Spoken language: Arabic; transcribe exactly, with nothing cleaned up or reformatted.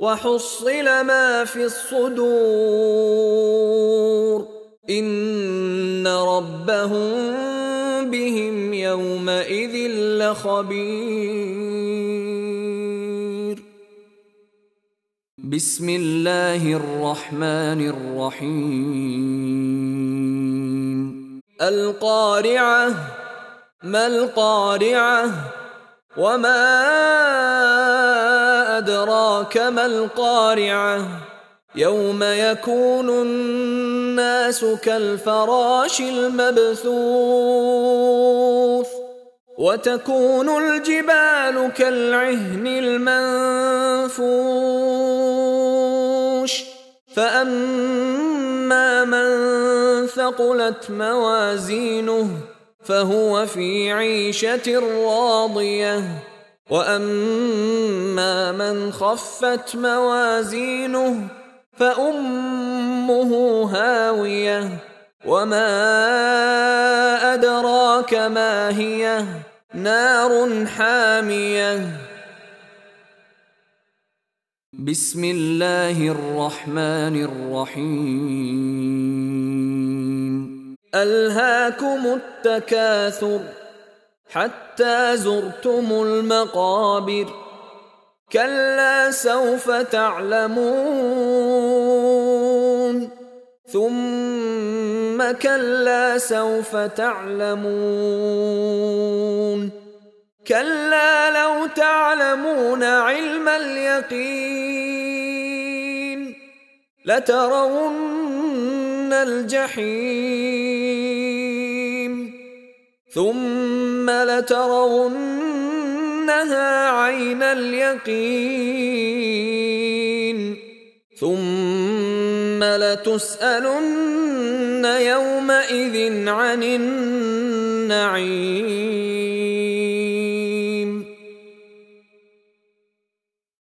وحصل ما في الصدور إن ربهم بهم يومئذ لخبير. بسم الله الرحمن الرحيم. القارعة ما القارعة وما أدراك ما القارعة يوم يكون الناس كالفراش المبثوث وتكون الجبال كالعهن المنفوش فأما من ثقلت موازينه فهو في عيشة راضية وأما من خفت موازينه فأمه هاوية وما أدراك ما هي نار حامية. بسم الله الرحمن الرحيم. ألهاكم التكاثر حتى زرتم المقابر كلا سوف تعلمون ثم كلا سوف تعلمون كلا لو تعلمون علم اليقين لترون الجحيم ثم لترونها عين اليقين ثم لتسألن يومئذ عن النعيم.